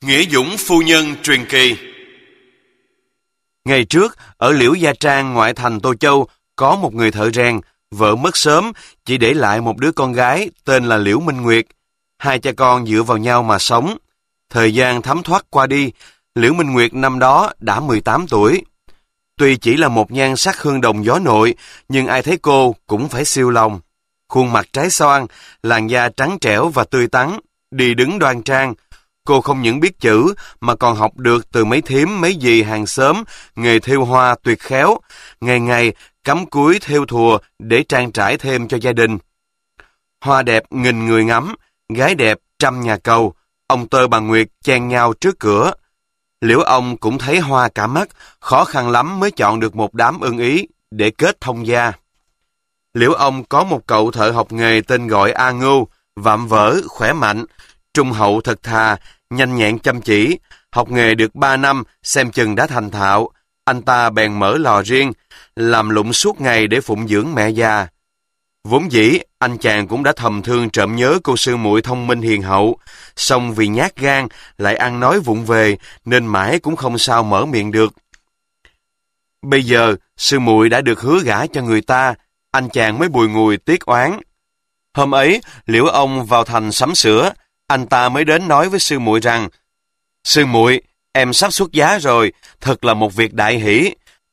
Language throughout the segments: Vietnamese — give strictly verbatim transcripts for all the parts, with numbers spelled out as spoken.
Nghĩa Dũng phu nhân truyền kỳ. Ngày trước, ở Liễu Gia Trang ngoại thành Tô Châu, có một người thợ rèn, vợ mất sớm, chỉ để lại một đứa con gái tên là Liễu Minh Nguyệt. Hai cha con dựa vào nhau mà sống. Thời gian thấm thoát qua đi, Liễu Minh Nguyệt năm đó đã mười tám tuổi. Tuy chỉ là một nhan sắc hương đồng gió nội, nhưng ai thấy cô cũng phải siêu lòng. Khuôn mặt trái xoan, làn da trắng trẻo và tươi tắn, đi đứng đoan trang. Cô không những biết chữ mà còn học được từ mấy thím mấy dì hàng xóm nghề thêu hoa tuyệt khéo, ngày ngày cắm cúi thêu thùa để trang trải thêm cho gia đình. Hoa đẹp nghìn người ngắm, gái đẹp trăm nhà cầu, ông tơ bà Nguyệt chen nhau trước cửa. Liễu ông cũng thấy hoa cả mắt, khó khăn lắm mới chọn được một đám ưng ý để kết thông gia. Liễu ông có một cậu thợ học nghề tên gọi A Ngưu, vạm vỡ, khỏe mạnh, trung hậu thật thà, nhanh nhẹn chăm chỉ. Học nghề được ba năm, xem chừng đã thành thạo. Anh ta bèn mở lò riêng, làm lụng suốt ngày để phụng dưỡng mẹ già. Vốn dĩ, anh chàng cũng đã thầm thương trộm nhớ cô sư muội thông minh hiền hậu, song vì nhát gan, lại ăn nói vụng về, nên mãi cũng không sao mở miệng được. Bây giờ, sư muội đã được hứa gả cho người ta, anh chàng mới bùi ngùi tiếc oán. Hôm ấy, Liễu ông vào thành sắm sửa, anh ta mới đến nói với sư muội rằng: "Sư muội, em sắp xuất giá rồi, thật là một việc đại hỷ.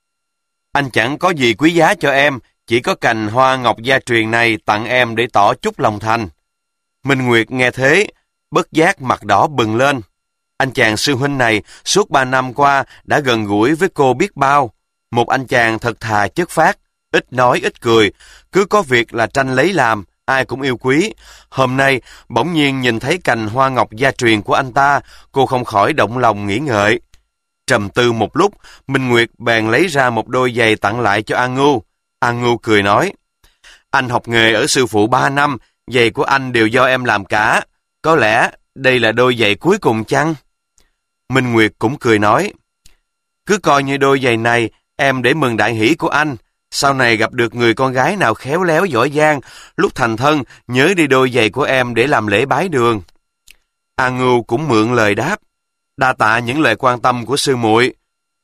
Anh chẳng có gì quý giá cho em, chỉ có cành hoa ngọc gia truyền này tặng em để tỏ chút lòng thành." Minh Nguyệt nghe thế, bất giác mặt đỏ bừng lên. Anh chàng sư huynh này suốt ba năm qua đã gần gũi với cô biết bao. Một anh chàng thật thà chất phác, ít nói ít cười, cứ có việc là tranh lấy làm, ai cũng yêu quý. Hôm nay, bỗng nhiên nhìn thấy cành hoa ngọc gia truyền của anh ta, cô không khỏi động lòng nghĩ ngợi. Trầm tư một lúc, Minh Nguyệt bèn lấy ra một đôi giày tặng lại cho A Ngưu. A Ngưu cười nói: "Anh học nghề ở sư phụ ba năm, giày của anh đều do em làm cả. Có lẽ đây là đôi giày cuối cùng chăng?" Minh Nguyệt cũng cười nói: "Cứ coi như đôi giày này em để mừng đại hỷ của anh. Sau này gặp được người con gái nào khéo léo giỏi giang, lúc thành thân nhớ đi đôi giày của em để làm lễ bái đường." A Ngưu cũng mượn lời đáp: "Đa tạ những lời quan tâm của sư muội.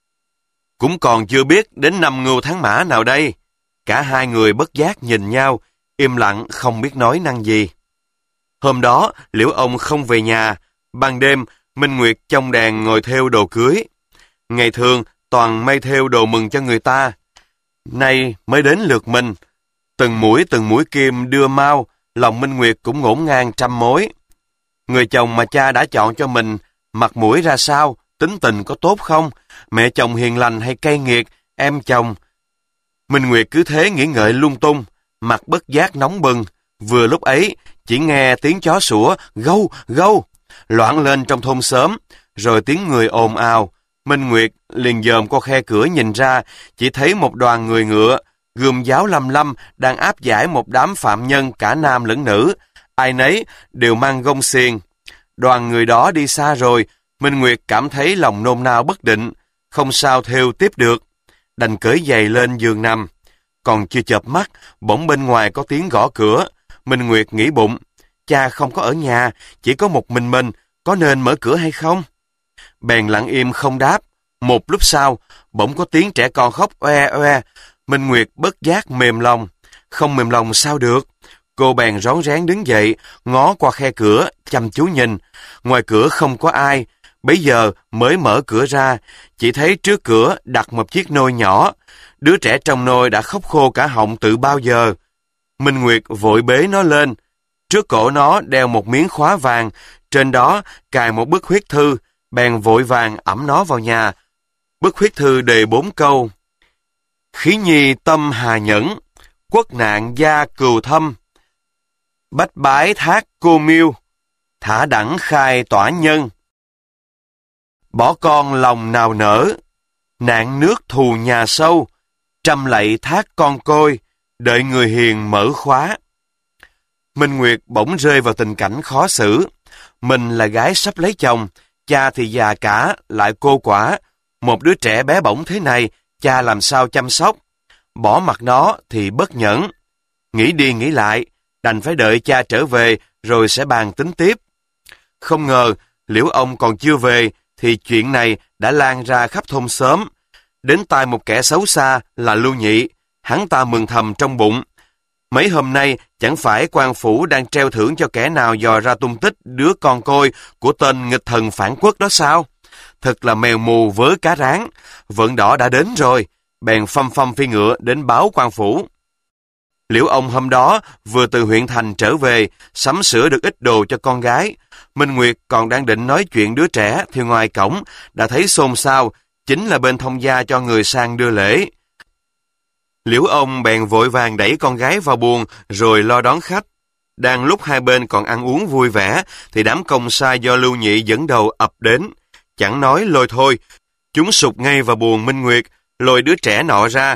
Cũng còn chưa biết đến năm Ngưu tháng Mã nào đây." Cả hai người bất giác nhìn nhau, im lặng không biết nói năng gì. Hôm đó, Liễu ông không về nhà. Ban đêm, Minh Nguyệt trong đàn ngồi thêu đồ cưới. Ngày thường, toàn mây thêu đồ mừng cho người ta. Nay mới đến lượt mình. Từng mũi từng mũi kim đưa mau, lòng Minh Nguyệt cũng ngổn ngang trăm mối. Người chồng mà cha đã chọn cho mình, mặt mũi ra sao, tính tình có tốt không, mẹ chồng hiền lành hay cay nghiệt, em chồng. Minh Nguyệt cứ thế nghĩ ngợi lung tung, mặt bất giác nóng bừng. Vừa lúc ấy, chỉ nghe tiếng chó sủa, gâu, gâu, loạn lên trong thôn xóm, rồi tiếng người ồn ào. Minh Nguyệt liền dòm qua khe cửa nhìn ra, chỉ thấy một đoàn người ngựa, gươm giáo lăm lăm, đang áp giải một đám phạm nhân cả nam lẫn nữ, ai nấy đều mang gông xiềng. Đoàn người đó đi xa rồi, Minh Nguyệt cảm thấy lòng nôn nao bất định, không sao thêu tiếp được, đành cởi giày lên giường nằm. Còn chưa chợp mắt, bỗng bên ngoài có tiếng gõ cửa. Minh Nguyệt nghĩ bụng, cha không có ở nhà, chỉ có một mình mình, có nên mở cửa hay không? Bèn lặng im không đáp. Một lúc sau, bỗng có tiếng trẻ con khóc oe oe. Minh Nguyệt bất giác mềm lòng. Không mềm lòng sao được? Cô bèn rón rén đứng dậy, ngó qua khe cửa, chăm chú nhìn. Ngoài cửa không có ai. Bấy giờ mới mở cửa ra, chỉ thấy trước cửa đặt một chiếc nôi nhỏ. Đứa trẻ trong nôi đã khóc khô cả họng từ bao giờ. Minh Nguyệt vội bế nó lên. Trước cổ nó đeo một miếng khóa vàng, trên đó cài một bức huyết thư, bèn vội vàng ẵm nó vào nhà. Bức huyết thư đề bốn câu: "Khí nhi tâm hà nhẫn, quốc nạn gia cừu thâm, bách bái thác cô miêu, thả đẳng khai tỏa nhân. Bỏ con lòng nào nở, nạn nước thù nhà sâu, trăm lạy thác con côi, đợi người hiền mở khóa." Minh Nguyệt bỗng rơi vào tình cảnh khó xử. Mình là gái sắp lấy chồng, cha thì già cả, lại cô quả. Một đứa trẻ bé bỏng thế này, cha làm sao chăm sóc? Bỏ mặc nó thì bất nhẫn. Nghĩ đi nghĩ lại, đành phải đợi cha trở về rồi sẽ bàn tính tiếp. Không ngờ, Liễu ông còn chưa về, thì chuyện này đã lan ra khắp thôn xóm. Đến tai một kẻ xấu xa là Lưu Nhị, hắn ta mừng thầm trong bụng. Mấy hôm nay chẳng phải quan phủ đang treo thưởng cho kẻ nào dò ra tung tích đứa con côi của tên nghịch thần phản quốc đó sao? Thật là mèo mù vớ cá rán, vận đỏ đã đến rồi, bèn phăm phăm phi ngựa đến báo quan phủ. Liễu ông hôm đó vừa từ huyện thành trở về, sắm sửa được ít đồ cho con gái. Minh Nguyệt còn đang định nói chuyện đứa trẻ thì ngoài cổng đã thấy xôn xao, chính là bên thông gia cho người sang đưa lễ. Liễu ông bèn vội vàng đẩy con gái vào buồng rồi lo đón khách. Đang lúc hai bên còn ăn uống vui vẻ thì đám công sai do Lưu Nhị dẫn đầu ập đến. Chẳng nói lôi thôi, chúng sụt ngay vào buồng Minh Nguyệt, lôi đứa trẻ nọ ra.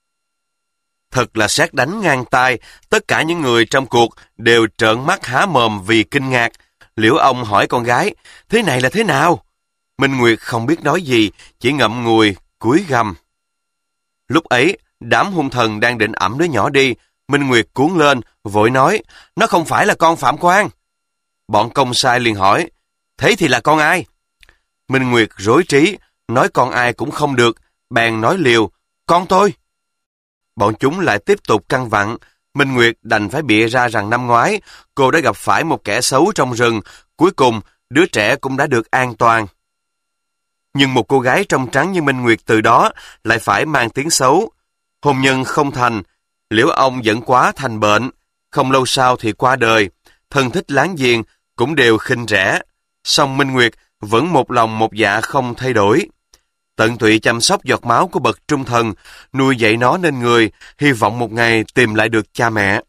Thật là sét đánh ngang tai, tất cả những người trong cuộc đều trợn mắt há mồm vì kinh ngạc. Liễu ông hỏi con gái, thế này là thế nào? Minh Nguyệt không biết nói gì, chỉ ngậm ngùi, cúi gằm. Lúc ấy, đám hung thần đang định ẵm đứa nhỏ đi, Minh Nguyệt cuốn lên, vội nói, nó không phải là con Phạm Quan. Bọn công sai liền hỏi, thế thì là con ai? Minh Nguyệt rối trí, nói con ai cũng không được, bèn nói liều, con tôi. Bọn chúng lại tiếp tục căng vặn, Minh Nguyệt đành phải bịa ra rằng năm ngoái, cô đã gặp phải một kẻ xấu trong rừng, cuối cùng đứa trẻ cũng đã được an toàn. Nhưng một cô gái trong trắng như Minh Nguyệt từ đó lại phải mang tiếng xấu. Hôn nhân không thành, Liễu ông giận quá thành bệnh, không lâu sau thì qua đời, thân thích láng giềng cũng đều khinh rẻ. Song Minh Nguyệt vẫn một lòng một dạ không thay đổi. Tận tụy chăm sóc giọt máu của bậc trung thần, nuôi dạy nó nên người, hy vọng một ngày tìm lại được cha mẹ.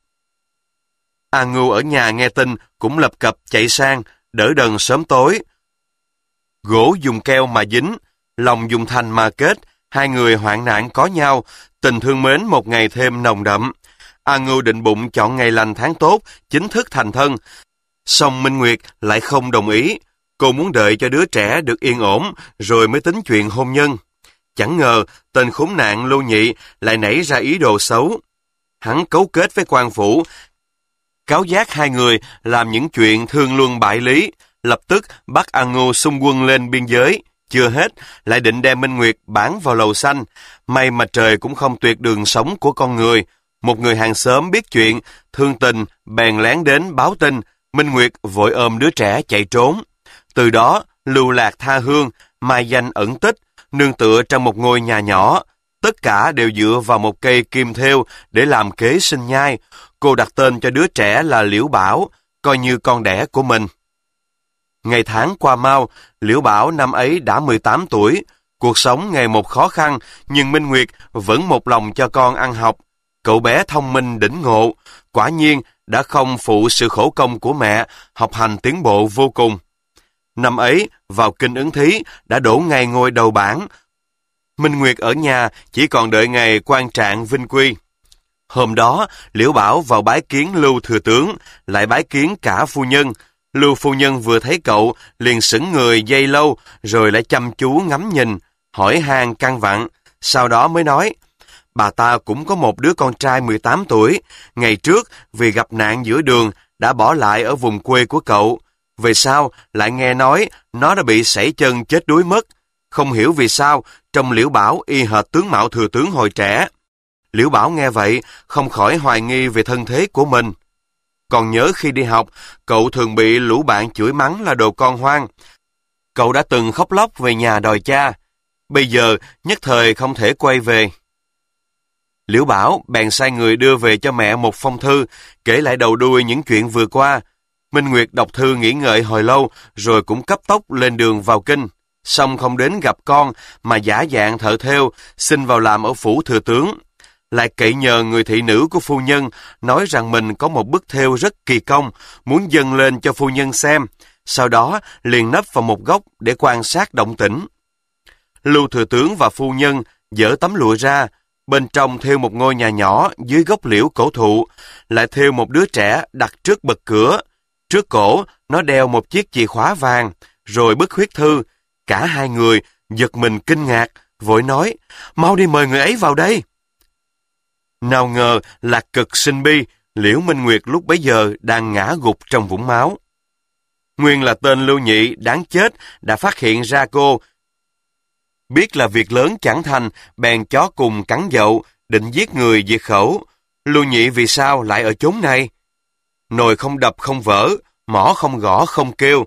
A Ngưu ở nhà nghe tin cũng lập cập chạy sang, đỡ đần sớm tối. Gỗ dùng keo mà dính, lòng dùng thành mà kết, hai người hoạn nạn có nhau, tình thương mến một ngày thêm nồng đậm. A Ngưu định bụng chọn ngày lành tháng tốt, chính thức thành thân. Song Minh Nguyệt lại không đồng ý. Cô muốn đợi cho đứa trẻ được yên ổn, rồi mới tính chuyện hôn nhân. Chẳng ngờ, tên khốn nạn Lưu Nhị lại nảy ra ý đồ xấu. Hắn cấu kết với quan phủ, cáo giác hai người làm những chuyện thương luân bại lý, lập tức bắt A Ngưu xung quân lên biên giới. Chưa hết, lại định đem Minh Nguyệt bán vào lầu xanh. May mà trời cũng không tuyệt đường sống của con người. Một người hàng xóm biết chuyện, thương tình, bèn lén đến báo tin. Minh Nguyệt vội ôm đứa trẻ chạy trốn. Từ đó, lưu lạc tha hương, mai danh ẩn tích, nương tựa trong một ngôi nhà nhỏ. Tất cả đều dựa vào một cây kim thêu để làm kế sinh nhai. Cô đặt tên cho đứa trẻ là Liễu Bảo, coi như con đẻ của mình. Ngày tháng qua mau, Liễu Bảo năm ấy đã mười tám tuổi. Cuộc sống ngày một khó khăn, nhưng Minh Nguyệt vẫn một lòng cho con ăn học. Cậu bé thông minh đỉnh ngộ, quả nhiên đã không phụ sự khổ công của mẹ, học hành tiến bộ vô cùng. Năm ấy, vào kinh ứng thí, đã đổ ngay ngôi đầu bảng. Minh Nguyệt ở nhà chỉ còn đợi ngày quan trạng vinh quy. Hôm đó, Liễu Bảo vào bái kiến Lưu thừa tướng, lại bái kiến cả phu nhân. Lưu phu nhân vừa thấy cậu, liền sững người giây lâu, rồi lại chăm chú ngắm nhìn, hỏi han căn vặn. Sau đó mới nói, bà ta cũng có một đứa con trai mười tám tuổi, ngày trước vì gặp nạn giữa đường, đã bỏ lại ở vùng quê của cậu. Về sau, lại nghe nói nó đã bị sảy chân chết đuối mất. Không hiểu vì sao, trong Liễu Bảo y hệt tướng mạo thừa tướng hồi trẻ. Liễu Bảo nghe vậy, không khỏi hoài nghi về thân thế của mình. Còn nhớ khi đi học, cậu thường bị lũ bạn chửi mắng là đồ con hoang. Cậu đã từng khóc lóc về nhà đòi cha. Bây giờ, nhất thời không thể quay về. Liễu Bảo bèn sai người đưa về cho mẹ một phong thư, kể lại đầu đuôi những chuyện vừa qua. Minh Nguyệt đọc thư nghĩ ngợi hồi lâu, rồi cũng cấp tốc lên đường vào kinh. Xong không đến gặp con, mà giả dạng thợ thêu, xin vào làm ở phủ thừa tướng. Lại cậy nhờ người thị nữ của phu nhân, nói rằng mình có một bức thêu rất kỳ công, muốn dâng lên cho phu nhân xem. Sau đó liền nấp vào một góc để quan sát động tĩnh. Lưu thừa tướng và phu nhân dỡ tấm lụa ra, bên trong thêu một ngôi nhà nhỏ dưới gốc liễu cổ thụ, lại thêu một đứa trẻ đặt trước bậc cửa. Trước cổ, nó đeo một chiếc chìa khóa vàng, rồi bức huyết thư. Cả hai người giật mình kinh ngạc, vội nói, mau đi mời người ấy vào đây. Nào ngờ là cực sinh bi, Liễu Minh Nguyệt lúc bấy giờ đang ngã gục trong vũng máu. Nguyên là tên Lưu Nhị đáng chết đã phát hiện ra cô. Biết là việc lớn chẳng thành, bèn chó cùng cắn dậu, định giết người diệt khẩu. Lưu Nhị vì sao lại ở chốn này? Nồi không đập không vỡ, mỏ không gõ không kêu.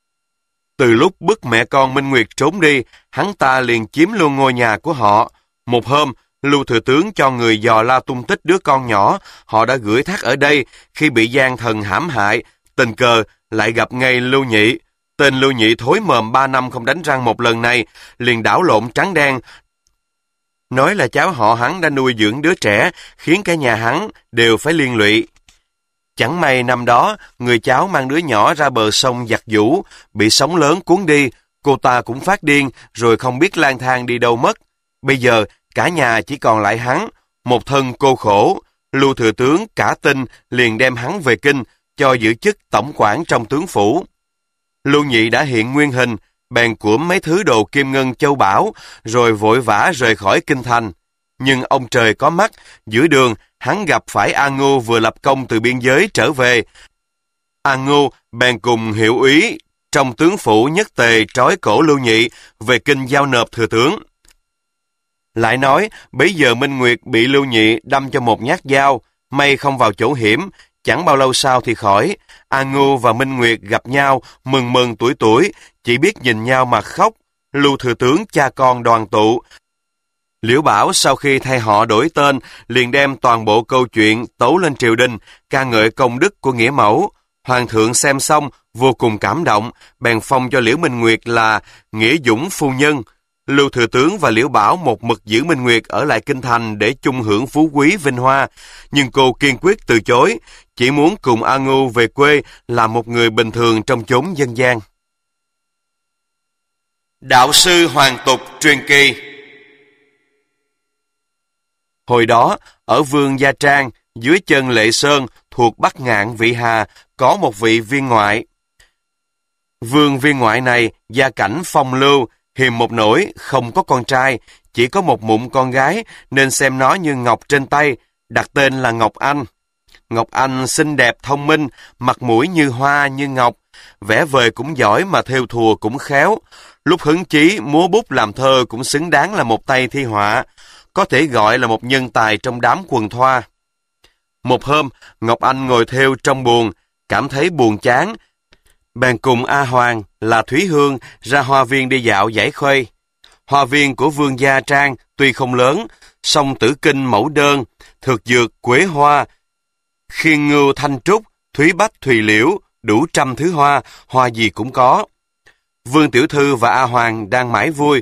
Từ lúc bức mẹ con Minh Nguyệt trốn đi, hắn ta liền chiếm luôn ngôi nhà của họ. Một hôm, Lưu thừa tướng cho người dò la tung tích đứa con nhỏ, họ đã gửi thác ở đây. Khi bị gian thần hãm hại, tình cờ lại gặp ngay Lưu Nhị. Tên Lưu Nhị thối mồm ba năm không đánh răng một lần này, liền đảo lộn trắng đen. Nói là cháu họ hắn đã nuôi dưỡng đứa trẻ, khiến cả nhà hắn đều phải liên lụy. Chẳng may năm đó, người cháu mang đứa nhỏ ra bờ sông giặt giũ, bị sóng lớn cuốn đi, cô ta cũng phát điên, rồi không biết lang thang đi đâu mất. Bây giờ, cả nhà chỉ còn lại hắn, một thân cô khổ. Lưu thừa tướng cả tin liền đem hắn về kinh, cho giữ chức tổng quản trong tướng phủ. Lưu Nhị đã hiện nguyên hình, bèn cuỗm mấy thứ đồ kim ngân châu bảo, rồi vội vã rời khỏi kinh thành. Nhưng ông trời có mắt, giữa đường, hắn gặp phải A Ngưu vừa lập công từ biên giới trở về. A Ngưu bèn cùng hiệu úy trong tướng phủ nhất tề trói cổ Lưu Nhị về kinh giao nộp thừa tướng. Lại nói, bấy giờ Minh Nguyệt bị Lưu Nhị đâm cho một nhát dao, may không vào chỗ hiểm, chẳng bao lâu sau thì khỏi. A Ngưu và Minh Nguyệt gặp nhau, mừng mừng tuổi tuổi, chỉ biết nhìn nhau mà khóc. Lưu thừa tướng cha con đoàn tụ. Liễu Bảo sau khi thay họ đổi tên, liền đem toàn bộ câu chuyện tấu lên triều đình, ca ngợi công đức của nghĩa mẫu. Hoàng thượng xem xong, vô cùng cảm động, bèn phong cho Liễu Minh Nguyệt là Nghĩa Dũng phu nhân. Lưu thừa tướng và Liễu Bảo một mực giữ Minh Nguyệt ở lại kinh thành để chung hưởng phú quý vinh hoa, nhưng cô kiên quyết từ chối, chỉ muốn cùng A Ngưu về quê làm một người bình thường trong chốn dân gian. Đạo sư Hoàng Tục truyền kỳ. Hồi đó, ở Vương Gia Trang, dưới chân Lệ Sơn, thuộc Bắc Ngạn Vị Hà, có một vị viên ngoại. Vương viên ngoại này, gia cảnh phong lưu, hiềm một nỗi, không có con trai, chỉ có một mụn con gái, nên xem nó như ngọc trên tay, đặt tên là Ngọc Anh. Ngọc Anh xinh đẹp thông minh, mặt mũi như hoa như ngọc, vẽ vời cũng giỏi mà thêu thùa cũng khéo. Lúc hứng chí, múa bút làm thơ cũng xứng đáng là một tay thi họa, có thể gọi là một nhân tài trong đám quần thoa. Một hôm, Ngọc Anh ngồi thêu trong buồng, cảm thấy buồn chán, bèn cùng A Hoàng là Thúy Hương ra hoa viên đi dạo giải khuây. Hoa viên của Vương Gia Trang tuy không lớn, song Tử Kinh mẫu đơn, thực dược quế hoa, khiên ngưu thanh trúc, thúy bách thùy liễu, đủ trăm thứ hoa, hoa gì cũng có. Vương Tiểu Thư và A Hoàng đang mải vui.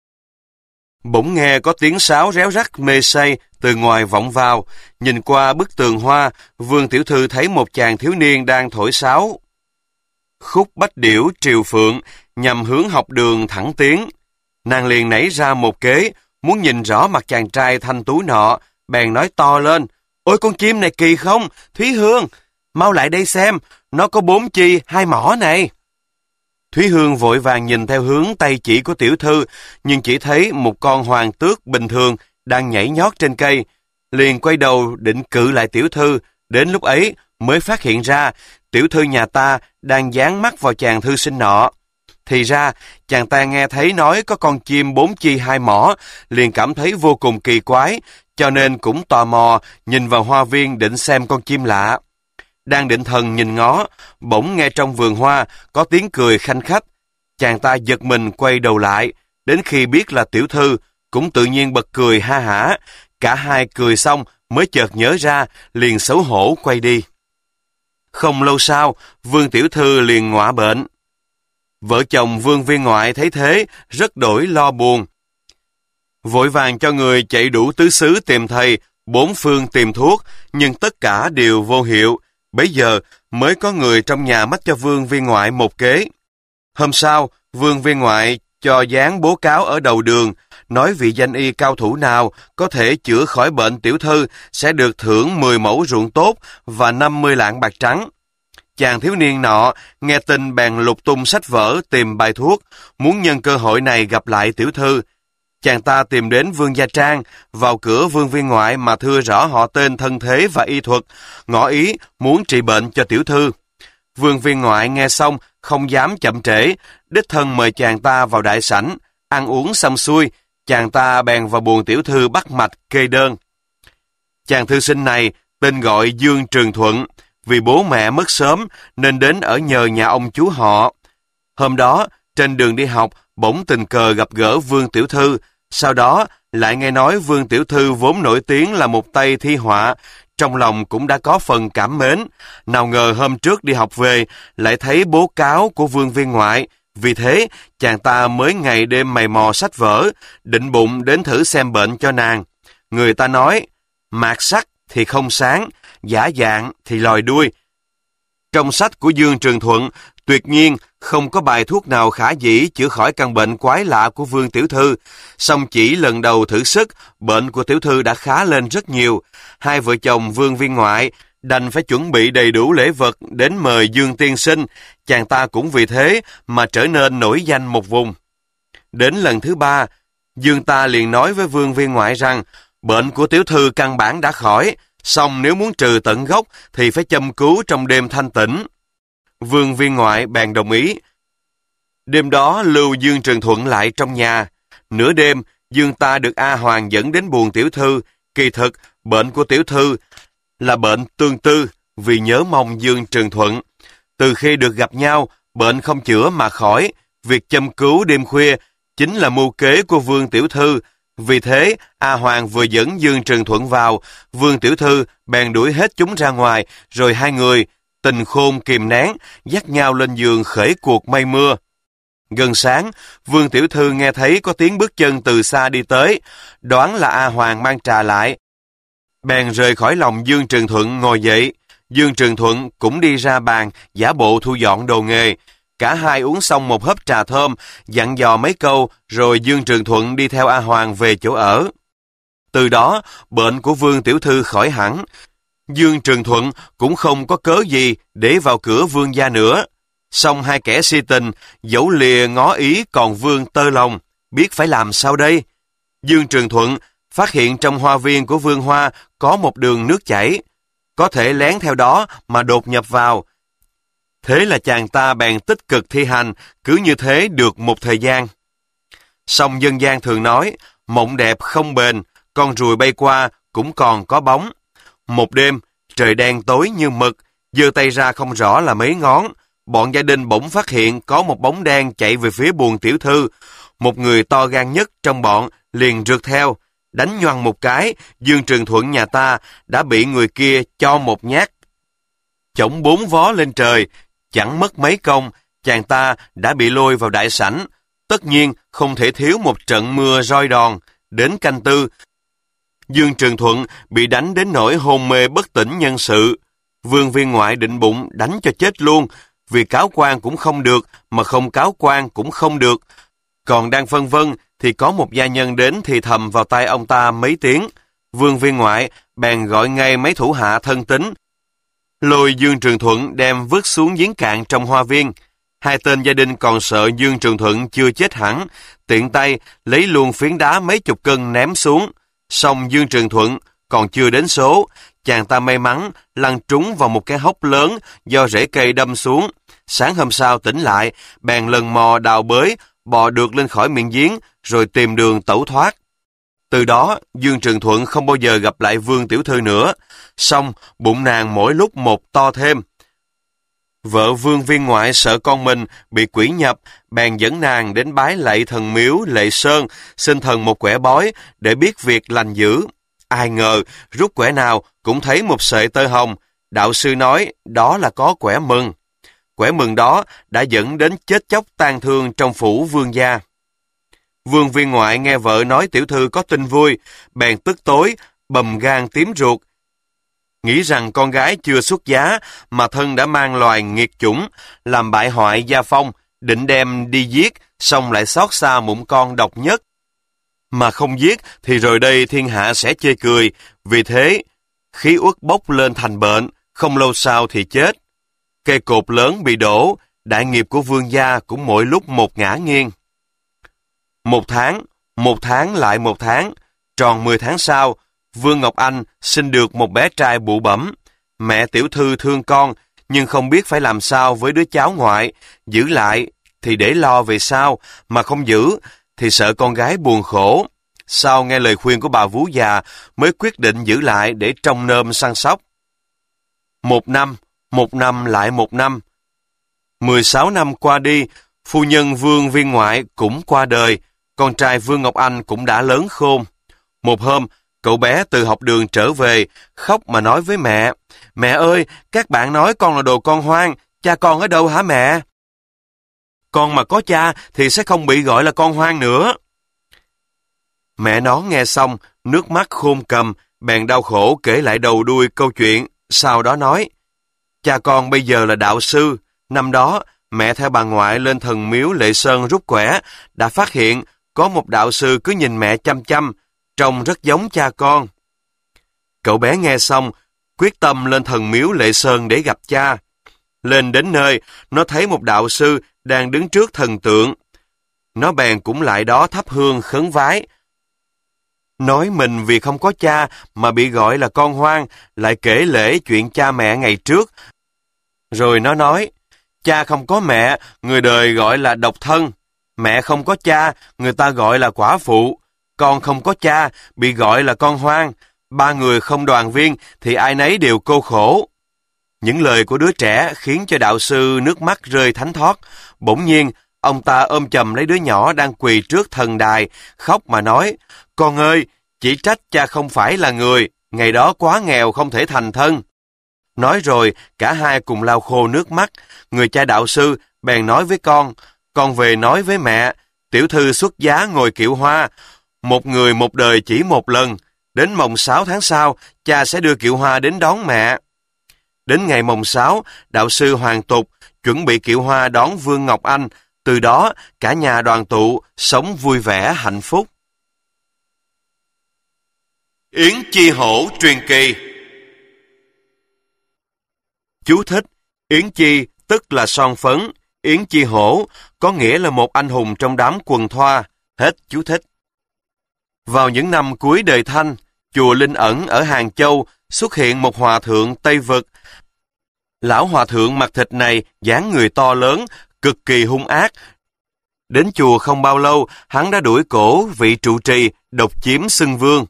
Bỗng nghe có tiếng sáo réo rắt mê say từ ngoài vọng vào. Nhìn qua bức tường hoa, Vương Tiểu Thư thấy một chàng thiếu niên đang thổi sáo khúc bách điểu triều phượng nhằm hướng học đường thẳng tiến. Nàng liền nảy ra một kế, muốn nhìn rõ mặt chàng trai thanh tú nọ, bèn nói to lên: "Ôi, con chim này kỳ không? Thúy Hương, mau lại đây xem, nó có bốn chi hai mỏ này." Thúy Hương vội vàng nhìn theo hướng tay chỉ của tiểu thư, nhưng chỉ thấy một con hoàng tước bình thường đang nhảy nhót trên cây, liền quay đầu định cự lại tiểu thư. Đến lúc ấy mới phát hiện ra tiểu thư nhà ta đang dán mắt vào chàng thư sinh nọ. Thì ra chàng ta nghe thấy nói có con chim bốn chi hai mỏ, liền cảm thấy vô cùng kỳ quái, cho nên cũng tò mò nhìn vào hoa viên định xem con chim lạ. Đang định thần nhìn ngó, bỗng nghe trong vườn hoa có tiếng cười khanh khách. Chàng ta giật mình quay đầu lại, đến khi biết là tiểu thư, cũng tự nhiên bật cười ha hả. Cả hai cười xong mới chợt nhớ ra, liền xấu hổ quay đi. Không lâu sau, Vương Tiểu Thư liền ngọa bệnh. Vợ chồng Vương viên ngoại thấy thế, rất đổi lo buồn. Vội vàng cho người chạy đủ tứ xứ tìm thầy, bốn phương tìm thuốc, nhưng tất cả đều vô hiệu. Bấy giờ mới có người trong nhà mách cho Vương viên ngoại một kế. Hôm sau, Vương viên ngoại cho dán bố cáo ở đầu đường, nói vị danh y cao thủ nào có thể chữa khỏi bệnh tiểu thư sẽ được thưởng mười mẫu ruộng tốt và năm mươi lạng bạc trắng. Chàng thiếu niên nọ nghe tin bèn lục tung sách vở tìm bài thuốc, muốn nhân cơ hội này gặp lại tiểu thư. Chàng ta tìm đến Vương Gia Trang, vào cửa Vương viên ngoại mà thưa rõ họ tên, thân thế và y thuật, ngỏ ý muốn trị bệnh cho tiểu thư. Vương viên ngoại nghe xong không dám chậm trễ, đích thân mời chàng ta vào đại sảnh, ăn uống xong xuôi, chàng ta bèn vào buồng tiểu thư bắt mạch kê đơn. Chàng thư sinh này tên gọi Dương Trường Thuận, vì bố mẹ mất sớm nên đến ở nhờ nhà ông chú họ. Hôm đó, trên đường đi học, bỗng tình cờ gặp gỡ Vương tiểu thư, sau đó lại nghe nói Vương tiểu thư vốn nổi tiếng là một tay thi họa, trong lòng cũng đã có phần cảm mến. Nào ngờ hôm trước đi học về, lại thấy bố cáo của Vương viên ngoại. Vì thế, chàng ta mới ngày đêm mày mò sách vở, định bụng đến thử xem bệnh cho nàng. Người ta nói, mạt sắc thì không sáng, giả dạng thì lòi đuôi. Trong sách của Dương Trường Thuận, tuyệt nhiên không có bài thuốc nào khả dĩ chữa khỏi căn bệnh quái lạ của Vương tiểu thư. Song chỉ lần đầu thử sức, bệnh của tiểu thư đã khá lên rất nhiều. Hai vợ chồng Vương viên ngoại đành phải chuẩn bị đầy đủ lễ vật đến mời Dương tiên sinh. Chàng ta cũng vì thế mà trở nên nổi danh một vùng. Đến lần thứ ba, Dương ta liền nói với Vương viên ngoại rằng bệnh của tiểu thư căn bản đã khỏi, song nếu muốn trừ tận gốc thì phải châm cứu trong đêm thanh tĩnh. Vương viên ngoại bèn đồng ý. Đêm đó lưu Dương Trường Thuận lại trong nhà. Nửa đêm, Dương ta được A Hoàng dẫn đến buồng tiểu thư. Kỳ thực, bệnh của tiểu thư là bệnh tương tư, vì nhớ mong Dương Trường Thuận. Từ khi được gặp nhau, bệnh không chữa mà khỏi. Việc châm cứu đêm khuya chính là mưu kế của Vương tiểu thư. Vì thế, A Hoàng vừa dẫn Dương Trường Thuận vào, Vương tiểu thư bèn đuổi hết chúng ra ngoài, rồi hai người tình khôn kìm nén, dắt nhau lên giường khởi cuộc mây mưa. Gần sáng, Vương tiểu thư nghe thấy có tiếng bước chân từ xa đi tới, đoán là A Hoàng mang trà lại. Bèn rời khỏi lòng Dương Trường Thuận ngồi dậy. Dương Trường Thuận cũng đi ra bàn, giả bộ thu dọn đồ nghề. Cả hai uống xong một hớp trà thơm, dặn dò mấy câu, rồi Dương Trường Thuận đi theo A Hoàng về chỗ ở. Từ đó, bệnh của Vương tiểu thư khỏi hẳn. Dương Trường Thuận cũng không có cớ gì để vào cửa Vương gia nữa. Song hai kẻ si tình, dẫu lìa ngó ý còn Vương tơ lòng, biết phải làm sao đây. Dương Trường Thuận phát hiện trong hoa viên của Vương Hoa có một đường nước chảy, có thể lén theo đó mà đột nhập vào. Thế là chàng ta bèn tích cực thi hành, cứ như thế được một thời gian. Song dân gian thường nói, mộng đẹp không bền, con ruồi bay qua cũng còn có bóng. Một đêm, trời đen tối như mực, giơ tay ra không rõ là mấy ngón. Bọn gia đình bỗng phát hiện có một bóng đen chạy về phía buồng tiểu thư. Một người to gan nhất trong bọn liền rượt theo, đánh nhoằng một cái, Dương Trường Thuận nhà ta đã bị người kia cho một nhát chổng bốn vó lên trời. Chẳng mất mấy công, chàng ta đã bị lôi vào đại sảnh. Tất nhiên không thể thiếu một trận mưa roi đòn. Đến canh tư, Dương Trường Thuận bị đánh đến nỗi hôn mê bất tỉnh nhân sự. Vương viên ngoại định bụng đánh cho chết luôn, vì cáo quan cũng không được, mà không cáo quan cũng không được. Còn đang phân vân thì có một gia nhân đến thì thầm vào tai ông ta mấy tiếng. Vương viên ngoại bèn gọi ngay mấy thủ hạ thân tín, lôi Dương Trường Thuận đem vứt xuống giếng cạn trong hoa viên. Hai tên gia đình còn sợ Dương Trường Thuận chưa chết hẳn, tiện tay lấy luôn phiến đá mấy chục cân ném xuống. Song Dương Trường Thuận còn chưa đến số, chàng ta may mắn lăn trúng vào một cái hốc lớn do rễ cây đâm xuống. Sáng hôm sau tỉnh lại, bèn lần mò đào bới, bò được lên khỏi miệng giếng, rồi tìm đường tẩu thoát. Từ đó, Dương Trường Thuận không bao giờ gặp lại Vương tiểu thư nữa. Song bụng nàng mỗi lúc một to thêm. Vợ Vương viên ngoại sợ con mình bị quỷ nhập, bèn dẫn nàng đến bái lạy thần miếu Lệ Sơn, xin thần một quẻ bói để biết việc lành dữ. Ai ngờ, rút quẻ nào cũng thấy một sợi tơ hồng. Đạo sư nói đó là có quẻ mừng. Quẻ mừng đó đã dẫn đến chết chóc tang thương trong phủ Vương gia. Vương viên ngoại nghe vợ nói tiểu thư có tin vui, bèn tức tối, bầm gan tím ruột. Nghĩ rằng con gái chưa xuất giá mà thân đã mang loài nghiệt chủng, làm bại hoại gia phong, định đem đi giết, xong lại xót xa mụn con độc nhất. Mà không giết thì rồi đây thiên hạ sẽ chê cười, vì thế khí uất bốc lên thành bệnh, không lâu sau thì chết. Cây cột lớn bị đổ, đại nghiệp của Vương gia cũng mỗi lúc một ngã nghiêng. Một tháng, một tháng lại một tháng, tròn mười tháng sau, Vương Ngọc Anh sinh được một bé trai bụ bẫm. Mẹ tiểu thư thương con, nhưng không biết phải làm sao với đứa cháu ngoại. Giữ lại thì để lo về sau, mà không giữ thì sợ con gái buồn khổ. Sau nghe lời khuyên của bà vú già mới quyết định giữ lại để trông nom săn sóc. Một năm, một năm lại một năm. Mười sáu năm qua đi, phu nhân Vương Viên Ngoại cũng qua đời, con trai Vương Ngọc Anh cũng đã lớn khôn. Một hôm, cậu bé từ học đường trở về, khóc mà nói với mẹ: "Mẹ ơi, các bạn nói con là đồ con hoang, cha con ở đâu hả mẹ? Con mà có cha thì sẽ không bị gọi là con hoang nữa." Mẹ nó nghe xong, nước mắt khôn cầm, bèn đau khổ kể lại đầu đuôi câu chuyện, sau đó nói: "Cha con bây giờ là đạo sư, năm đó mẹ theo bà ngoại lên thần miếu Lệ Sơn rút quẻ, đã phát hiện có một đạo sư cứ nhìn mẹ chăm chăm, trông rất giống cha con." Cậu bé nghe xong, quyết tâm lên thần miếu Lệ Sơn để gặp cha. Lên đến nơi, nó thấy một đạo sư đang đứng trước thần tượng. Nó bèn cũng lại đó thắp hương khấn vái, nói mình vì không có cha mà bị gọi là con hoang, lại kể lể chuyện cha mẹ ngày trước. Rồi nó nói: "Cha không có mẹ, người đời gọi là độc thân. Mẹ không có cha, người ta gọi là quả phụ. Con không có cha, bị gọi là con hoang. Ba người không đoàn viên thì ai nấy đều cô khổ." Những lời của đứa trẻ khiến cho đạo sư nước mắt rơi thánh thót. Bỗng nhiên, ông ta ôm chầm lấy đứa nhỏ đang quỳ trước thần đài, khóc mà nói: "Con ơi, chỉ trách cha không phải là người, ngày đó quá nghèo không thể thành thân." Nói rồi, cả hai cùng lau khô nước mắt. Người cha đạo sư bèn nói với con: "Con về nói với mẹ, tiểu thư xuất giá ngồi kiệu hoa. Một người một đời chỉ một lần. Đến mồng sáu tháng sau, cha sẽ đưa kiệu hoa đến đón mẹ." Đến ngày mồng sáu, đạo sư hoàn tục chuẩn bị kiệu hoa đón Vương Ngọc Anh. Từ đó, cả nhà đoàn tụ, sống vui vẻ hạnh phúc. Yến Chi Hổ truyền kỳ. Chú thích: Yến Chi tức là son phấn, Yến Chi Hổ có nghĩa là một anh hùng trong đám quần thoa. Hết chú thích. Vào những năm cuối đời Thanh, chùa Linh Ẩn ở Hàng Châu xuất hiện một hòa thượng Tây Vực. Lão hòa thượng mặt thịt này dáng người to lớn, cực kỳ hung ác. Đến chùa không bao lâu, hắn đã đuổi cổ vị trụ trì, độc chiếm xưng vương.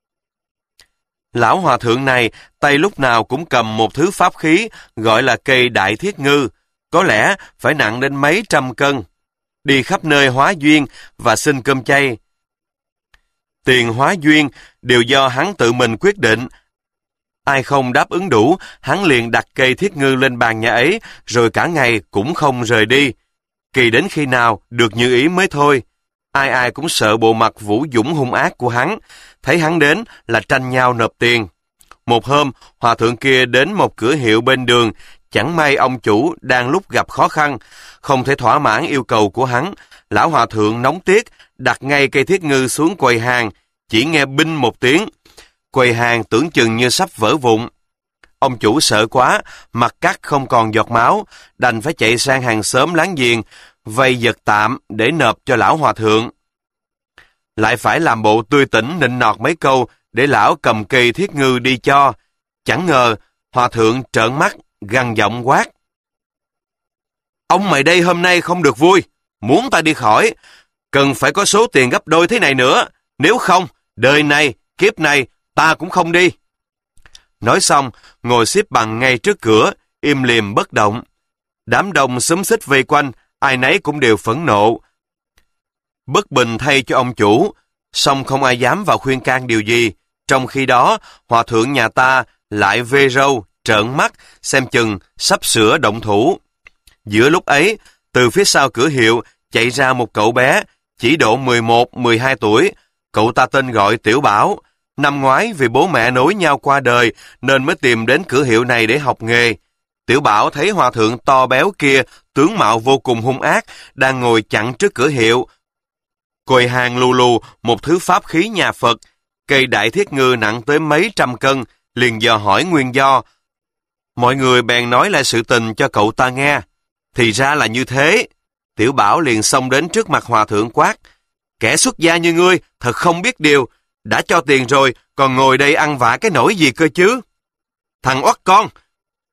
Lão hòa thượng này tay lúc nào cũng cầm một thứ pháp khí gọi là cây đại thiết ngư, có lẽ phải nặng đến mấy trăm cân. Đi khắp nơi hóa duyên và xin cơm chay. Tiền hóa duyên đều do hắn tự mình quyết định. Ai không đáp ứng đủ, hắn liền đặt cây thiết ngư lên bàn nhà ấy, rồi cả ngày cũng không rời đi. Kỳ đến khi nào được như ý mới thôi. Ai ai cũng sợ bộ mặt vũ dũng hung ác của hắn, thấy hắn đến là tranh nhau nộp tiền. Một hôm, hòa thượng kia đến một cửa hiệu bên đường, chẳng may ông chủ đang lúc gặp khó khăn, không thể thỏa mãn yêu cầu của hắn. Lão hòa thượng nóng tiết, đặt ngay cây thiết ngư xuống quầy hàng, chỉ nghe binh một tiếng. Quầy hàng tưởng chừng như sắp vỡ vụn. Ông chủ sợ quá, mặt cắt không còn giọt máu, đành phải chạy sang hàng xóm láng giềng, vay vật tạm để nộp cho lão hòa thượng. Lại phải làm bộ tươi tỉnh nịnh nọt mấy câu để lão cầm cây thiết ngư đi cho. Chẳng ngờ, hòa thượng trợn mắt, gằn giọng quát: "Ông mày đây hôm nay không được vui, muốn ta đi khỏi, cần phải có số tiền gấp đôi thế này nữa, nếu không, đời này, kiếp này, ta cũng không đi." Nói xong, ngồi xếp bằng ngay trước cửa, im lìm bất động. Đám đông xúm xít vây quanh, ai nấy cũng đều phẫn nộ. Bất bình thay cho ông chủ, song không ai dám vào khuyên can điều gì. Trong khi đó, hòa thượng nhà ta lại vê râu, trợn mắt, xem chừng sắp sửa động thủ. Giữa lúc ấy, từ phía sau cửa hiệu chạy ra một cậu bé, chỉ độ mười một mười hai tuổi. Cậu ta tên gọi Tiểu Bảo. Năm ngoái vì bố mẹ nối nhau qua đời nên mới tìm đến cửa hiệu này để học nghề. Tiểu Bảo thấy hòa thượng to béo kia, tướng mạo vô cùng hung ác, đang ngồi chặn trước cửa hiệu. Quầy hàng lù lù một thứ pháp khí nhà Phật, cây đại thiết ngư nặng tới mấy trăm cân, liền dò hỏi nguyên do. Mọi người bèn nói lại sự tình cho cậu ta nghe. Thì ra là như thế. Tiểu Bảo liền xông đến trước mặt hòa thượng quát: "Kẻ xuất gia như ngươi, thật không biết điều. Đã cho tiền rồi, còn ngồi đây ăn vạ cái nỗi gì cơ chứ? Thằng oắt con,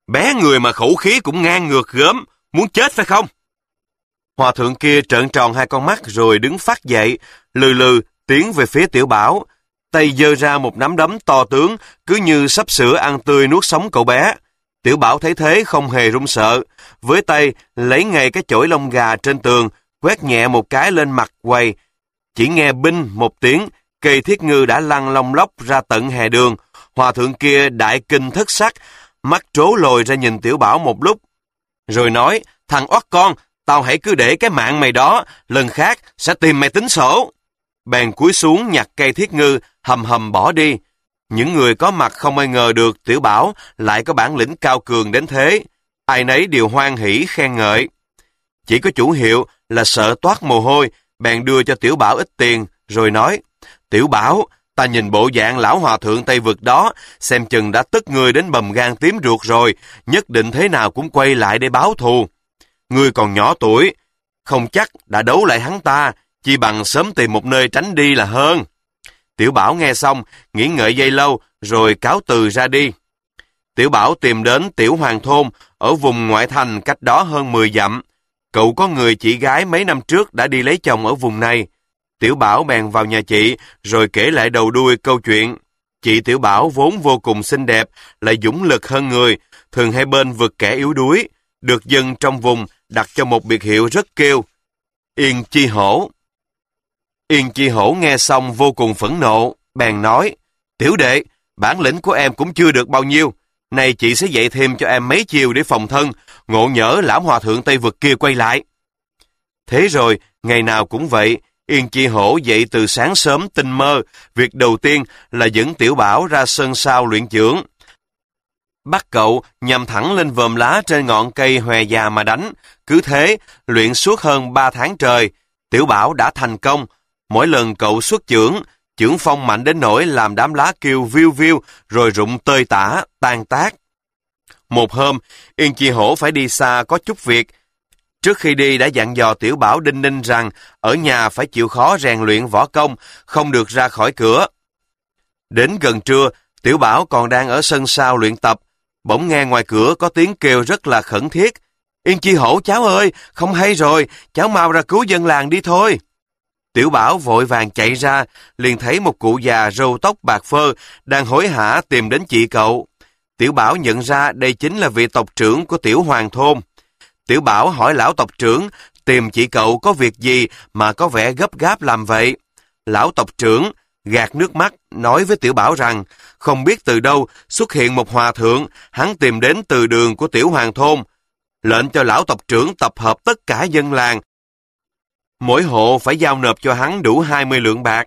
Bé người mà khẩu khí cũng ngang ngược gớm, muốn chết phải không? Hòa thượng kia trợn tròn hai con mắt rồi đứng phắt dậy, lừ lừ tiến về phía Tiểu Bảo. Tay giơ ra một nắm đấm to tướng, cứ như sắp sửa ăn tươi nuốt sống cậu bé. Tiểu Bảo thấy thế không hề run sợ, với tay lấy ngay cái chổi lông gà trên tường, quét nhẹ một cái lên mặt quầy. Chỉ nghe binh một tiếng, cây thiết ngư đã lăn lông lóc ra tận hè đường. Hòa thượng kia đại kinh thất sắc, mắt trố lồi ra nhìn Tiểu Bảo một lúc, rồi nói: thằng oắt con, tao hãy cứ để cái mạng mày đó, lần khác sẽ tìm mày tính sổ. Bèn cúi xuống nhặt cây thiết ngư, hầm hầm bỏ đi. Những người có mặt không ai ngờ được Tiểu Bảo lại có bản lĩnh cao cường đến thế. Ai nấy đều hoan hỉ khen ngợi. Chỉ có chủ hiệu là sợ toát mồ hôi, bèn đưa cho Tiểu Bảo ít tiền, rồi nói: Tiểu Bảo, ta nhìn bộ dạng lão hòa thượng Tây Vực đó, xem chừng đã tức người đến bầm gan tím ruột rồi, nhất định thế nào cũng quay lại để báo thù. Ngươi còn nhỏ tuổi, không chắc đã đấu lại hắn ta, chỉ bằng sớm tìm một nơi tránh đi là hơn. Tiểu Bảo nghe xong, nghĩ ngợi giây lâu, rồi cáo từ ra đi. Tiểu Bảo tìm đến Tiểu Hoàng Thôn, ở vùng ngoại thành cách đó hơn mười dặm. Cậu có người chị gái mấy năm trước đã đi lấy chồng ở vùng này. Tiểu Bảo bèn vào nhà chị, rồi kể lại đầu đuôi câu chuyện. Chị Tiểu Bảo vốn vô cùng xinh đẹp, lại dũng lực hơn người, thường hai bên vực kẻ yếu đuối, được dân trong vùng đặt cho một biệt hiệu rất kêu: Yên Chi Hổ. Yên Chi Hổ nghe xong vô cùng phẫn nộ, bèn nói: Tiểu đệ, bản lĩnh của em cũng chưa được bao nhiêu, nay chị sẽ dạy thêm cho em mấy chiều để phòng thân, ngộ nhỡ lão hòa thượng Tây Vực kia quay lại. Thế rồi, ngày nào cũng vậy, Yên Chi Hổ dậy từ sáng sớm tinh mơ, việc đầu tiên là dẫn Tiểu Bảo ra sân sau luyện chưởng. Bắt cậu nhằm thẳng lên vòm lá trên ngọn cây hòe già mà đánh, cứ thế luyện suốt hơn ba tháng trời. Tiểu Bảo đã thành công, mỗi lần cậu xuất chưởng, chưởng phong mạnh đến nỗi làm đám lá kêu viu viu rồi rụng tơi tả, tan tác. Một hôm, Yên Chi Hổ phải đi xa có chút việc. Trước khi đi đã dặn dò Tiểu Bảo đinh ninh rằng ở nhà phải chịu khó rèn luyện võ công, không được ra khỏi cửa. Đến gần trưa, Tiểu Bảo còn đang ở sân sau luyện tập, bỗng nghe ngoài cửa có tiếng kêu rất là khẩn thiết: Yên Chi Hổ cháu ơi, không hay rồi, cháu mau ra cứu dân làng đi thôi. Tiểu Bảo vội vàng chạy ra, liền thấy một cụ già râu tóc bạc phơ đang hối hả tìm đến chị cậu. Tiểu Bảo nhận ra đây chính là vị tộc trưởng của Tiểu Hoàng Thôn. Tiểu Bảo hỏi lão tộc trưởng tìm chị cậu có việc gì mà có vẻ gấp gáp làm vậy. Lão tộc trưởng gạt nước mắt nói với Tiểu Bảo rằng không biết từ đâu xuất hiện một hòa thượng, hắn tìm đến từ đường của Tiểu Hoàng Thôn, lệnh cho lão tộc trưởng tập hợp tất cả dân làng. Mỗi hộ phải giao nộp cho hắn đủ hai mươi lượng bạc.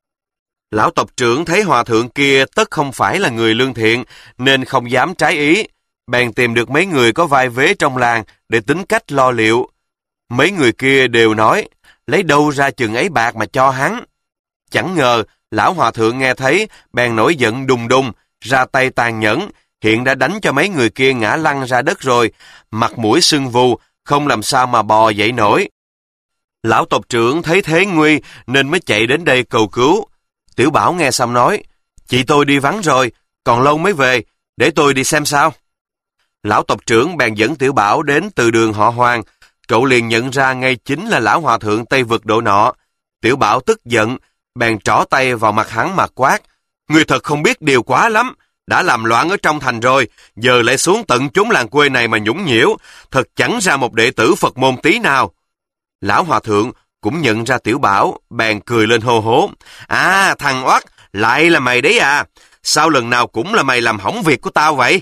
Lão tộc trưởng thấy hòa thượng kia tất không phải là người lương thiện, nên không dám trái ý, bèn tìm được mấy người có vai vế trong làng để tính cách lo liệu. Mấy người kia đều nói, lấy đâu ra chừng ấy bạc mà cho hắn. Chẳng ngờ, lão hòa thượng nghe thấy, bèn nổi giận đùng đùng, ra tay tàn nhẫn, hiện đã đánh cho mấy người kia ngã lăn ra đất rồi, mặt mũi sưng vù, không làm sao mà bò dậy nổi. Lão tộc trưởng thấy thế nguy nên mới chạy đến đây cầu cứu. Tiểu Bảo nghe xong nói, chị tôi đi vắng rồi, còn lâu mới về, để tôi đi xem sao. Lão tộc trưởng bèn dẫn Tiểu Bảo đến từ đường họ Hoàng, cậu liền nhận ra ngay chính là lão hòa thượng Tây Vực độ nọ. Tiểu Bảo tức giận, bèn trỏ tay vào mặt hắn mà quát, người thật không biết điều quá lắm, đã làm loạn ở trong thành rồi, giờ lại xuống tận chốn làng quê này mà nhũng nhiễu, thật chẳng ra một đệ tử Phật môn tí nào. Lão hòa thượng cũng nhận ra Tiểu Bảo, bèn cười lên hô hố, à thằng oắt, lại là mày đấy à, sao lần nào cũng là mày làm hỏng việc của tao vậy?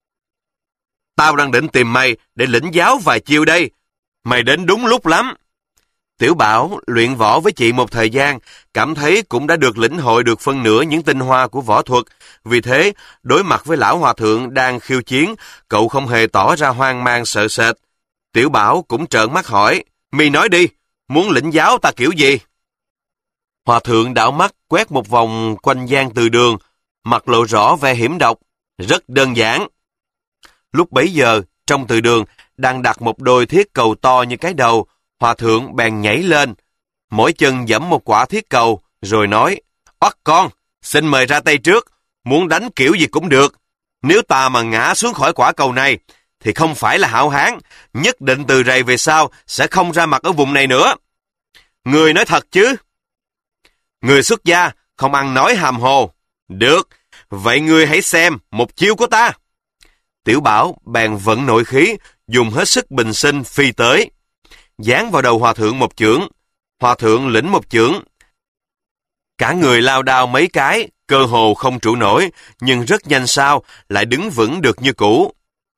Tao đang định tìm mày để lĩnh giáo vài chiêu đây, mày đến đúng lúc lắm. Tiểu Bảo luyện võ với chị một thời gian, cảm thấy cũng đã được lĩnh hội được phân nửa những tinh hoa của võ thuật. Vì thế, đối mặt với lão hòa thượng đang khiêu chiến, cậu không hề tỏ ra hoang mang sợ sệt. Tiểu Bảo cũng trợn mắt hỏi, mi nói đi, muốn lĩnh giáo ta kiểu gì? Hòa thượng đảo mắt quét một vòng quanh gian từ đường, mặt lộ rõ vẻ hiểm độc, rất đơn giản. Lúc bấy giờ, trong từ đường, đang đặt một đôi thiết cầu to như cái đầu, hòa thượng bèn nhảy lên, mỗi chân giẫm một quả thiết cầu, rồi nói, oắt con, xin mời ra tay trước, muốn đánh kiểu gì cũng được. Nếu ta mà ngã xuống khỏi quả cầu này, thì không phải là hảo hán, nhất định từ rày về sau sẽ không ra mặt ở vùng này nữa. Người nói thật chứ? Người xuất gia, không ăn nói hàm hồ. Được, vậy ngươi hãy xem một chiêu của ta. Tiểu Bảo bèn vận nội khí, dùng hết sức bình sinh phi tới. Giáng vào đầu hòa thượng một chưởng. Hòa thượng lĩnh một chưởng. Cả người lao đao mấy cái, cơ hồ không trụ nổi, nhưng rất nhanh sau lại đứng vững được như cũ.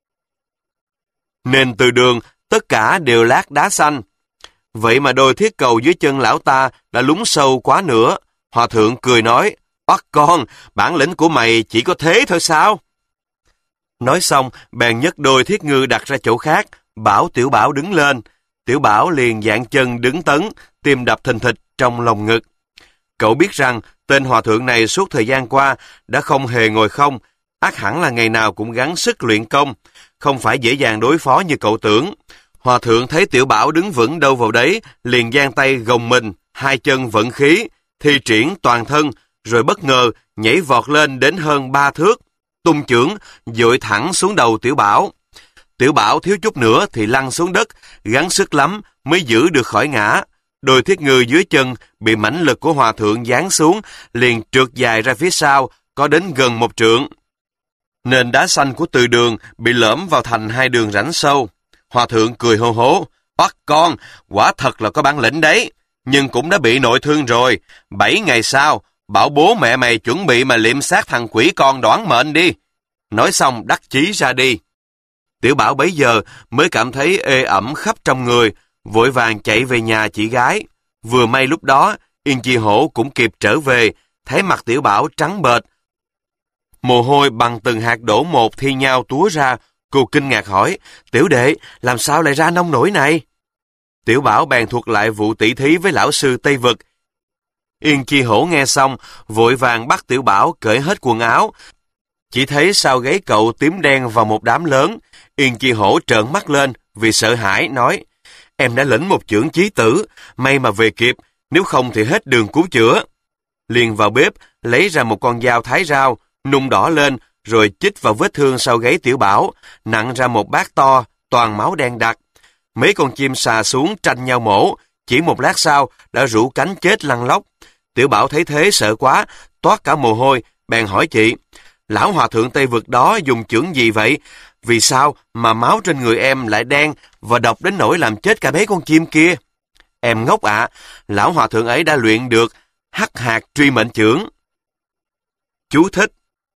Nền từ đường, tất cả đều lát đá xanh. Vậy mà đôi thiết cầu dưới chân lão ta đã lún sâu quá nữa. Hòa thượng cười nói, bắt con, bản lĩnh của mày chỉ có thế thôi sao? Nói xong, bèn nhấc đôi thiết ngư đặt ra chỗ khác, bảo Tiểu Bảo đứng lên. Tiểu Bảo liền dạn chân đứng tấn, tim đập thình thịch trong lòng ngực. Cậu biết rằng tên hòa thượng này suốt thời gian qua đã không hề ngồi không, ắt hẳn là ngày nào cũng gắng sức luyện công, không phải dễ dàng đối phó như cậu tưởng. Hòa thượng thấy Tiểu Bảo đứng vững đâu vào đấy, liền giang tay gồng mình, hai chân vận khí, thi triển toàn thân, rồi bất ngờ nhảy vọt lên đến hơn ba thước, tung chưởng dội thẳng xuống đầu Tiểu Bảo. Tiểu Bảo thiếu chút nữa thì lăn xuống đất, gắng sức lắm mới giữ được khỏi ngã. Đôi thiết ngư dưới chân bị mãnh lực của hòa thượng giáng xuống, liền trượt dài ra phía sau, có đến gần một trượng. Nền đá xanh của từ đường bị lõm vào thành hai đường rãnh sâu. Hòa thượng cười hô hố, bắt con, quả thật là có bản lĩnh đấy, nhưng cũng đã bị nội thương rồi. Bảy ngày sau, bảo bố mẹ mày chuẩn bị mà liệm xác thằng quỷ con đoán mệnh đi. Nói xong đắc chí ra đi. Tiểu Bảo bấy giờ mới cảm thấy ê ẩm khắp trong người, vội vàng chạy về nhà chị gái. Vừa may lúc đó, Yên Chi Hổ cũng kịp trở về, thấy mặt Tiểu Bảo trắng bệch. Mồ hôi bằng từng hạt đổ một thi nhau túa ra, cô kinh ngạc hỏi, tiểu đệ, làm sao lại ra nông nổi này? Tiểu Bảo bèn thuật lại vụ tỷ thí với lão sư Tây Vực. Yên Chi Hổ nghe xong, vội vàng bắt Tiểu Bảo cởi hết quần áo. Chỉ thấy sau gáy cậu tím đen vào một đám lớn. Yên Chi Hổ trợn mắt lên vì sợ hãi, nói, em đã lĩnh một chưởng chí tử, may mà về kịp, nếu không thì hết đường cứu chữa. Liền vào bếp, lấy ra một con dao thái rau, nung đỏ lên, rồi chích vào vết thương sau gáy Tiểu Bảo, nặn ra một bát to, toàn máu đen đặc. Mấy con chim sà xuống tranh nhau mổ, chỉ một lát sau đã rũ cánh chết lăn lóc. Tiểu Bảo thấy thế sợ quá, toát cả mồ hôi, bèn hỏi chị, lão hòa thượng Tây Vực đó dùng chưởng gì vậy? Vì sao mà máu trên người em lại đen và độc đến nỗi làm chết cả mấy con chim kia? Em ngốc ạ, lão hòa thượng ấy đã luyện được hắc hạt truy mệnh chưởng. Chú thích: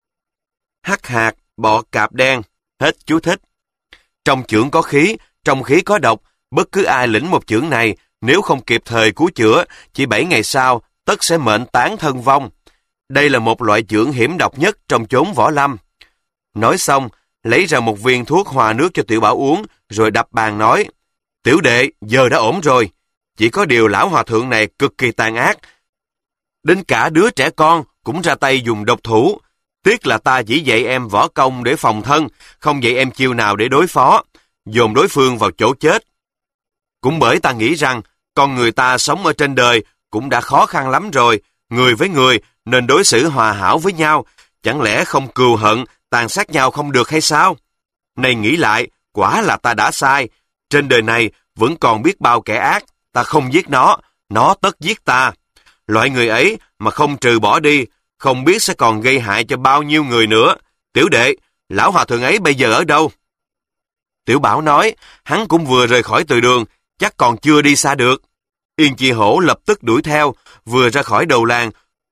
hắc hạt bọ cạp đen. Hết chú thích. Trong chưởng có khí, trong khí có độc, bất cứ ai lĩnh một chưởng này, nếu không kịp thời cứu chữa, chỉ bảy ngày sau, tất sẽ mệnh tán thân vong. Đây là một loại chưởng hiểm độc nhất trong chốn võ lâm. Nói xong, lấy ra một viên thuốc hòa nước cho Tiểu Bảo uống, rồi đập bàn nói, tiểu đệ, giờ đã ổn rồi. Chỉ có điều lão hòa thượng này cực kỳ tàn ác. Đến cả đứa trẻ con cũng ra tay dùng độc thủ. Tiếc là ta chỉ dạy em võ công để phòng thân, không dạy em chiêu nào để đối phó, dồn đối phương vào chỗ chết. Cũng bởi ta nghĩ rằng, con người ta sống ở trên đời cũng đã khó khăn lắm rồi, người với người nên đối xử hòa hảo với nhau, chẳng lẽ không cừu hận, tàn sát nhau không được hay sao? Này nghĩ lại, quả là ta đã sai. Trên đời này vẫn còn biết bao kẻ ác, ta không giết nó, nó tất giết ta. Loại người ấy mà không trừ bỏ đi, không biết sẽ còn gây hại cho bao nhiêu người nữa. Tiểu đệ, lão hòa thượng ấy bây giờ ở đâu? Tiểu Bảo nói, hắn cũng vừa rời khỏi từ đường, chắc còn chưa đi xa được. Yên Chi Hổ lập tức đuổi theo, vừa ra khỏi đầu làng.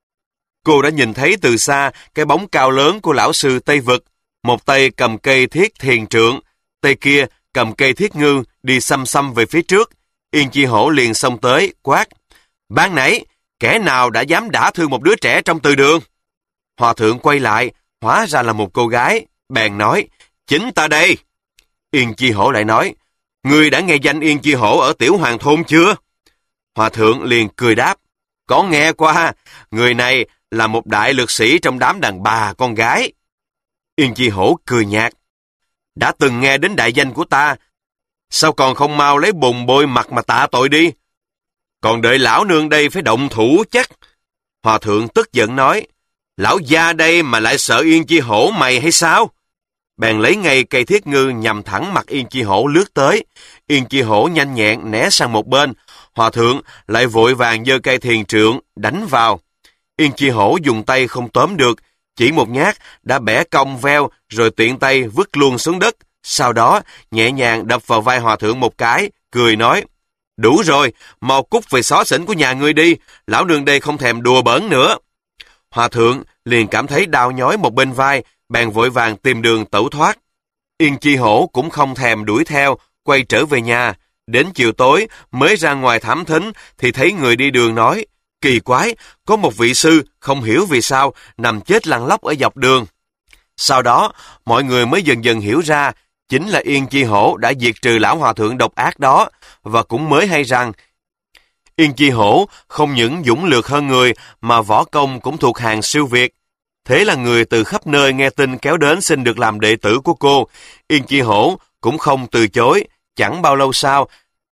Cô đã nhìn thấy từ xa cái bóng cao lớn của lão sư Tây Vực, một tay cầm cây thiết thiền trượng, tay kia cầm cây thiết ngư đi xăm xăm về phía trước. Yên Chi Hổ liền xông tới, quát, ban nãy, kẻ nào đã dám đả thương một đứa trẻ trong từ đường? Hòa thượng quay lại, hóa ra là một cô gái, bèn nói, chính ta đây. Yên Chi Hổ lại nói, ngươi đã nghe danh Yên Chi Hổ ở Tiểu Hoàng Thôn chưa? Hòa thượng liền cười đáp, có nghe qua, người này là một đại lực sĩ trong đám đàn bà con gái. Yên Chi Hổ cười nhạt, đã từng nghe đến đại danh của ta, sao còn không mau lấy bùn bôi mặt mà tạ tội đi? Còn đợi lão nương đây phải động thủ chắc. Hòa thượng tức giận nói, lão gia đây mà lại sợ Yên Chi Hổ mày hay sao? bèn lấy ngay cây thiết ngư nhằm thẳng mặt Yên Chi Hổ lướt tới. Yên Chi Hổ nhanh nhẹn né sang một bên, hòa thượng lại vội vàng giơ cây thiền trượng đánh vào. Yên Chi Hổ dùng tay không tóm được, chỉ một nhát đã bẻ cong veo rồi tiện tay vứt luôn xuống đất. Sau đó nhẹ nhàng đập vào vai hòa thượng một cái, cười nói: "Đủ rồi, mau cút về xó xỉnh của nhà ngươi đi, lão nương đây không thèm đùa bỡn nữa." Hòa thượng liền cảm thấy đau nhói một bên vai, bèn vội vàng tìm đường tẩu thoát. Yên Chi Hổ cũng không thèm đuổi theo, quay trở về nhà. Đến chiều tối mới ra ngoài thám thính thì thấy người đi đường nói: "Kỳ quái, có một vị sư không hiểu vì sao nằm chết lăn lóc ở dọc đường." Sau đó mọi người mới dần dần hiểu ra chính là Yên Chi Hổ đã diệt trừ lão hòa thượng độc ác đó, và cũng mới hay rằng Yên Chi Hổ không những dũng lược hơn người mà võ công cũng thuộc hàng siêu việt. Thế là người từ khắp nơi nghe tin kéo đến xin được làm đệ tử của cô. Yên Chi Hổ cũng không từ chối. Chẳng bao lâu sau,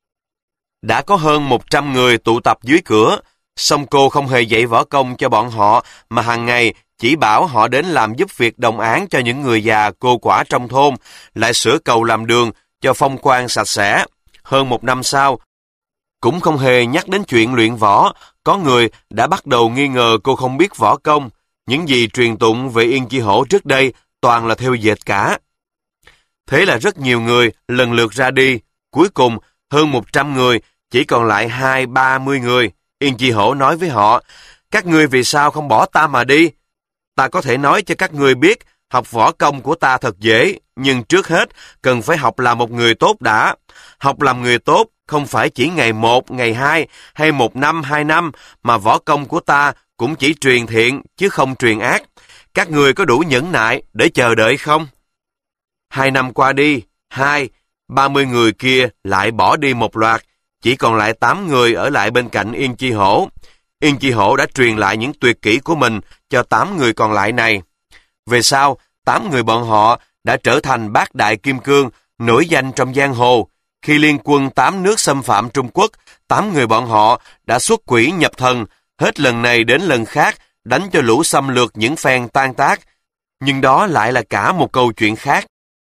đã có hơn một trăm người tụ tập dưới cửa. Song cô không hề dạy võ công cho bọn họ, mà hàng ngày chỉ bảo họ đến làm giúp việc đồng áng cho những người già cô quả trong thôn, lại sửa cầu làm đường cho phong quang sạch sẽ. Hơn một năm sau, cũng không hề nhắc đến chuyện luyện võ. Có người đã bắt đầu nghi ngờ cô không biết võ công. Những gì truyền tụng về Yên Chi Hổ trước đây toàn là theo dệt cả. Thế là rất nhiều người lần lượt ra đi. Cuối cùng, hơn một trăm người, chỉ còn lại hai ba mươi người. Yên Chi Hổ nói với họ: "Các ngươi vì sao không bỏ ta mà đi? Ta có thể nói cho các ngươi biết, học võ công của ta thật dễ, nhưng trước hết cần phải học làm một người tốt đã. Học làm người tốt không phải chỉ ngày một, ngày hai, hay một năm, hai năm, mà võ công của ta cũng chỉ truyền thiện chứ không truyền ác. Các ngươi có đủ nhẫn nại để chờ đợi không?" Hai năm qua đi, hai, ba mươi người kia lại bỏ đi một loạt, chỉ còn lại tám người ở lại bên cạnh Yên Chi Hổ. Yên Chi Hổ đã truyền lại những tuyệt kỹ của mình cho tám người còn lại này. Về sau, tám người bọn họ đã trở thành bát đại kim cương, nổi danh trong giang hồ. Khi liên quân tám nước xâm phạm Trung Quốc, tám người bọn họ đã xuất quỷ nhập thần, hết lần này đến lần khác đánh cho lũ xâm lược những phen tan tác. Nhưng đó lại là cả một câu chuyện khác.